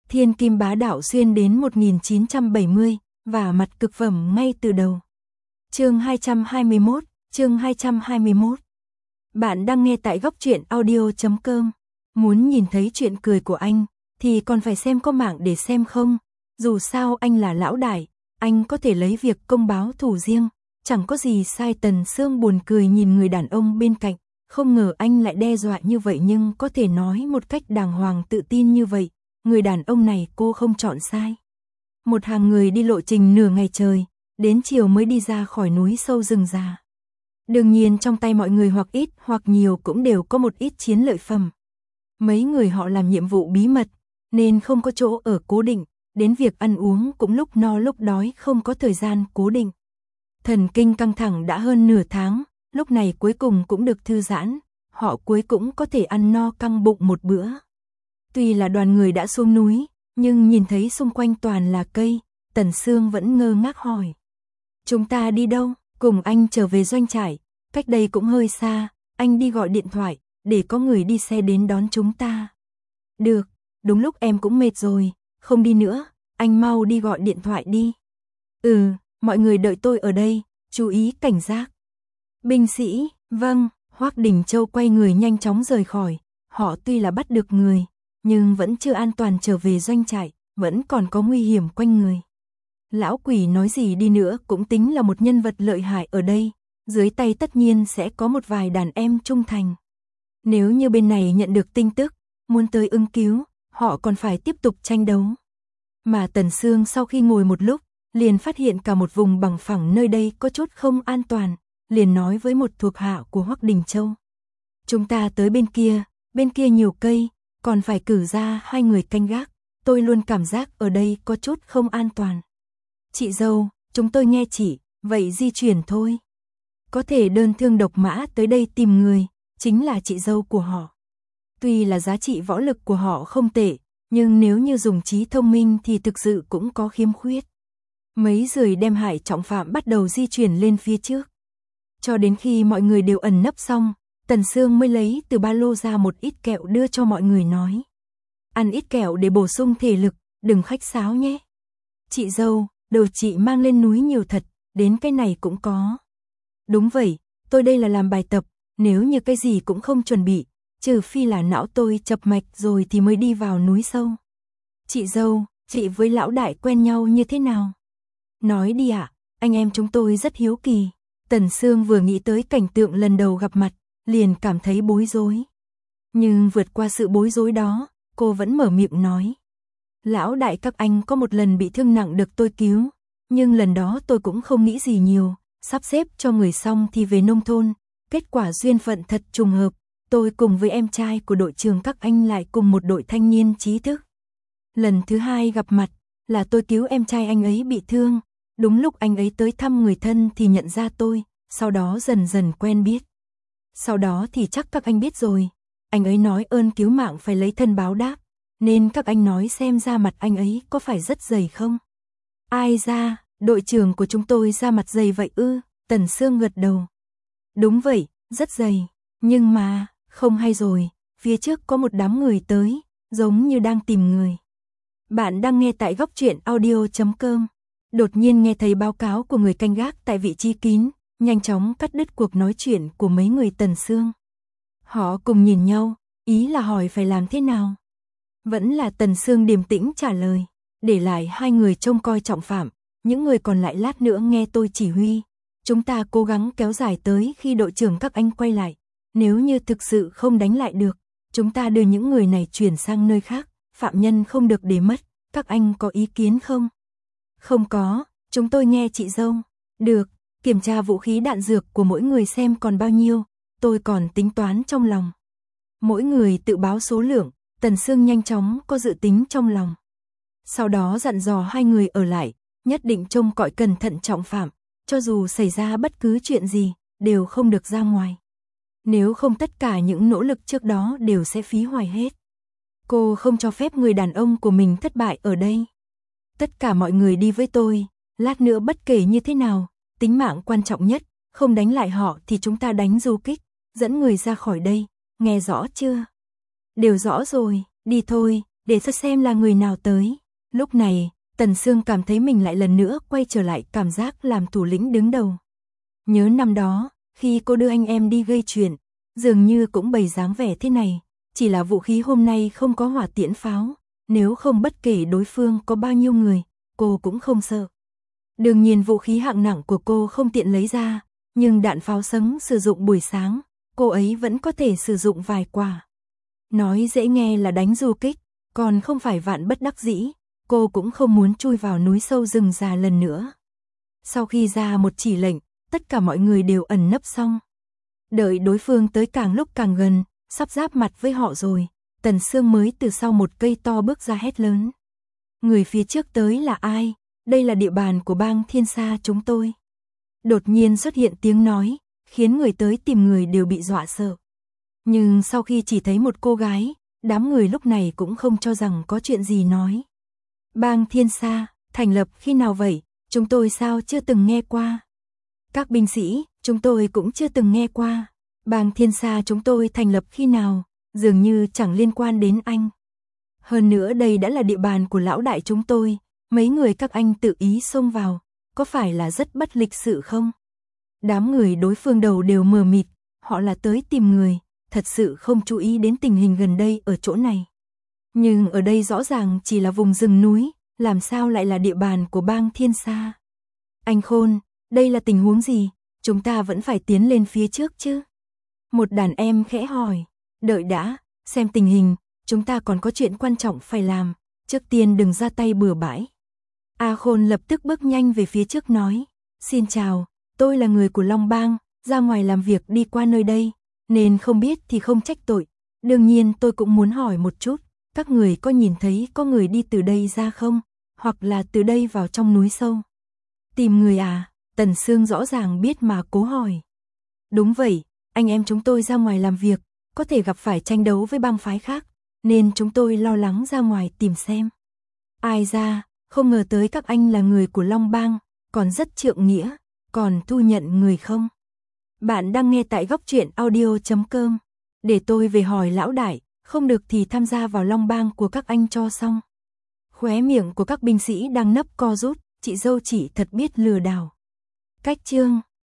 Thiên kim bá đạo xuyên đến 1970, và mặt cực phẩm ngay từ đầu. Chương 221. Bạn đang nghe tại góc truyện audio.com. Muốn nhìn thấy chuyện cười của anh, thì còn phải xem có mạng để xem không? Dù sao anh là lão đại, anh có thể lấy việc công báo thù riêng, chẳng có gì sai. Tần Sương buồn cười nhìn người đàn ông bên cạnh, không ngờ anh lại đe dọa như vậy nhưng có thể nói một cách đàng hoàng tự tin như vậy. Người đàn ông này cô không chọn sai. Một hàng người đi lộ trình nửa ngày trời, đến chiều mới đi ra khỏi núi sâu rừng già. Đương nhiên trong tay mọi người hoặc ít hoặc nhiều cũng đều có một ít chiến lợi phẩm. Mấy người họ làm nhiệm vụ bí mật, nên không có chỗ ở cố định, đến việc ăn uống cũng lúc no lúc đói, không có thời gian cố định. Thần kinh căng thẳng đã hơn nửa tháng, lúc này cuối cùng cũng được thư giãn, họ cuối cũng có thể ăn no căng bụng một bữa. Tuy là đoàn người đã xuống núi, nhưng nhìn thấy xung quanh toàn là cây, Tần Sương vẫn ngơ ngác hỏi. Chúng ta đi đâu? Cùng anh trở về doanh trại, cách đây cũng hơi xa, anh đi gọi điện thoại, để có người đi xe đến đón chúng ta. Được, đúng lúc em cũng mệt rồi, không đi nữa, anh mau đi gọi điện thoại đi. Mọi người đợi tôi ở đây, chú ý cảnh giác. Binh sĩ, vâng. Hoắc Đình Châu quay người nhanh chóng rời khỏi, họ tuy là bắt được người, nhưng vẫn chưa an toàn trở về doanh trại, vẫn còn có nguy hiểm quanh người. Lão quỷ nói gì đi nữa cũng tính là một nhân vật lợi hại ở đây, dưới tay tất nhiên sẽ có một vài đàn em trung thành. Nếu như bên này nhận được tin tức, muốn tới ứng cứu, họ còn phải tiếp tục tranh đấu. Mà Tần Sương sau khi ngồi một lúc, liền phát hiện cả một vùng bằng phẳng nơi đây có chút không an toàn, liền nói với một thuộc hạ của Hoắc Đình Châu. Chúng ta tới bên kia nhiều cây, còn phải cử ra 2 người canh gác, tôi luôn cảm giác ở đây có chút không an toàn. Chị dâu, chúng tôi nghe chị, vậy di chuyển thôi. Có thể đơn thương độc mã tới đây tìm người, chính là chị dâu của họ. Tuy là giá trị võ lực của họ không tệ, nhưng nếu như dùng trí thông minh thì thực sự cũng có khiếm khuyết. Mấy người đem hại trọng phạm bắt đầu di chuyển lên phía trước. Cho đến khi mọi người đều ẩn nấp xong, Tần Sương mới lấy từ ba lô ra một ít kẹo đưa cho mọi người nói. Ăn ít kẹo để bổ sung thể lực, đừng khách sáo nhé. Chị dâu, đồ chị mang lên núi nhiều thật, đến cái này cũng có. Đúng vậy, tôi đây là làm bài tập, nếu như cái gì cũng không chuẩn bị, trừ phi là não tôi chập mạch rồi thì mới đi vào núi sâu. Chị dâu, chị với lão đại quen nhau như thế nào? Nói đi ạ, anh em chúng tôi rất hiếu kỳ. Tần Sương vừa nghĩ tới cảnh tượng lần đầu gặp mặt, liền cảm thấy bối rối. Nhưng vượt qua sự bối rối đó, cô vẫn mở miệng nói. Lão đại các anh có một lần bị thương nặng được tôi cứu, nhưng lần đó tôi cũng không nghĩ gì nhiều, sắp xếp cho người xong thì về nông thôn, kết quả duyên phận thật trùng hợp, tôi cùng với em trai của đội trưởng các anh lại cùng một đội thanh niên trí thức. Lần thứ 2 gặp mặt, là tôi cứu em trai anh ấy bị thương, đúng lúc anh ấy tới thăm người thân thì nhận ra tôi, sau đó dần dần quen biết. Sau đó thì chắc các anh biết rồi, anh ấy nói ơn cứu mạng phải lấy thân báo đáp, nên các anh nói xem da mặt anh ấy có phải rất dày không? Ai ra, đội trưởng của chúng tôi da mặt dày vậy ư? Tần Sương gật đầu. Đúng vậy, rất dày, nhưng mà, không hay rồi, phía trước có một đám người tới, giống như đang tìm người. Bạn đang nghe tại góc truyện audio.com. Đột nhiên nghe thấy báo cáo của người canh gác tại vị trí kín, nhanh chóng cắt đứt cuộc nói chuyện của mấy người Tần Sương. Họ cùng nhìn nhau, ý là hỏi phải làm thế nào. Vẫn là Tần Sương điềm tĩnh trả lời, để lại 2 người trông coi trọng phạm, những người còn lại lát nữa nghe tôi chỉ huy. Chúng ta cố gắng kéo dài tới khi đội trưởng các anh quay lại, nếu như thực sự không đánh lại được, chúng ta đưa những người này chuyển sang nơi khác, phạm nhân không được để mất, các anh có ý kiến không? Không có, chúng tôi nghe chị dâu. Được, kiểm tra vũ khí đạn dược của mỗi người xem còn bao nhiêu, tôi còn tính toán trong lòng. Mỗi người tự báo số lượng, Tần Sương nhanh chóng có dự tính trong lòng. Sau đó dặn dò 2 người ở lại, nhất định trông cõi cẩn thận trọng phạm, cho dù xảy ra bất cứ chuyện gì, đều không được ra ngoài. Nếu không tất cả những nỗ lực trước đó đều sẽ phí hoài hết. Cô không cho phép người đàn ông của mình thất bại ở đây. Tất cả mọi người đi với tôi, lát nữa bất kể như thế nào, tính mạng quan trọng nhất, không đánh lại họ thì chúng ta đánh du kích, dẫn người ra khỏi đây, nghe rõ chưa? Đều rõ rồi, đi thôi, để xem là người nào tới. Lúc này, Tần Sương cảm thấy mình lại lần nữa quay trở lại cảm giác làm thủ lĩnh đứng đầu. Nhớ năm đó, khi cô đưa anh em đi gây chuyện, dường như cũng bày dáng vẻ thế này, chỉ là vũ khí hôm nay không có hỏa tiễn pháo, nếu không bất kể đối phương có bao nhiêu người, cô cũng không sợ. Đương nhiên vũ khí hạng nặng của cô không tiện lấy ra, nhưng đạn pháo sấm sử dụng buổi sáng, cô ấy vẫn có thể sử dụng vài quả. Nói dễ nghe là đánh du kích, còn không phải vạn bất đắc dĩ, cô cũng không muốn chui vào núi sâu rừng già lần nữa. Sau khi ra một chỉ lệnh, tất cả mọi người đều ẩn nấp xong. Đợi đối phương tới càng lúc càng gần, sắp giáp mặt với họ rồi, Tần Sương mới từ sau một cây to bước ra hét lớn. Người phía trước tới là ai? Đây là địa bàn của bang Thiên Sa chúng tôi. Đột nhiên xuất hiện tiếng nói, khiến người tới tìm người đều bị dọa sợ. Nhưng sau khi chỉ thấy một cô gái, đám người lúc này cũng không cho rằng có chuyện gì nói. Bang Thiên Sa, thành lập khi nào vậy? Chúng tôi sao chưa từng nghe qua? Các binh sĩ, chúng tôi cũng chưa từng nghe qua. Bang Thiên Sa chúng tôi thành lập khi nào? Dường như chẳng liên quan đến anh. Hơn nữa đây đã là địa bàn của lão đại chúng tôi, mấy người các anh tự ý xông vào, có phải là rất bất lịch sự không? Đám người đối phương đầu đều mờ mịt, họ là tới tìm người, thật sự không chú ý đến tình hình gần đây ở chỗ này. Nhưng ở đây rõ ràng chỉ là vùng rừng núi, làm sao lại là địa bàn của bang Thiên Sa? Anh Khôn, đây là tình huống gì? Chúng ta vẫn phải tiến lên phía trước chứ? Một đàn em khẽ hỏi, đợi đã, xem tình hình, chúng ta còn có chuyện quan trọng phải làm, trước tiên đừng ra tay bừa bãi. A Khôn lập tức bước nhanh về phía trước nói, xin chào, tôi là người của Long Bang, ra ngoài làm việc đi qua nơi đây, nên không biết thì không trách tội. Đương nhiên tôi cũng muốn hỏi một chút, các người có nhìn thấy có người đi từ đây ra không, hoặc là từ đây vào trong núi sâu? Tìm người à? Tần Sương rõ ràng biết mà cố hỏi. Đúng vậy, anh em chúng tôi ra ngoài làm việc, có thể gặp phải tranh đấu với bang phái khác, nên chúng tôi lo lắng ra ngoài tìm xem. Ai ra, không ngờ tới các anh là người của Long Bang, còn rất trượng nghĩa, còn thu nhận người không? Bạn đang nghe tại góc truyện audio.com. Để tôi về hỏi lão đại, không được thì tham gia vào Long Bang của các anh cho xong. Khóe miệng của các binh sĩ đang nấp co rút, chị dâu chỉ thật biết lừa đảo. Cách chương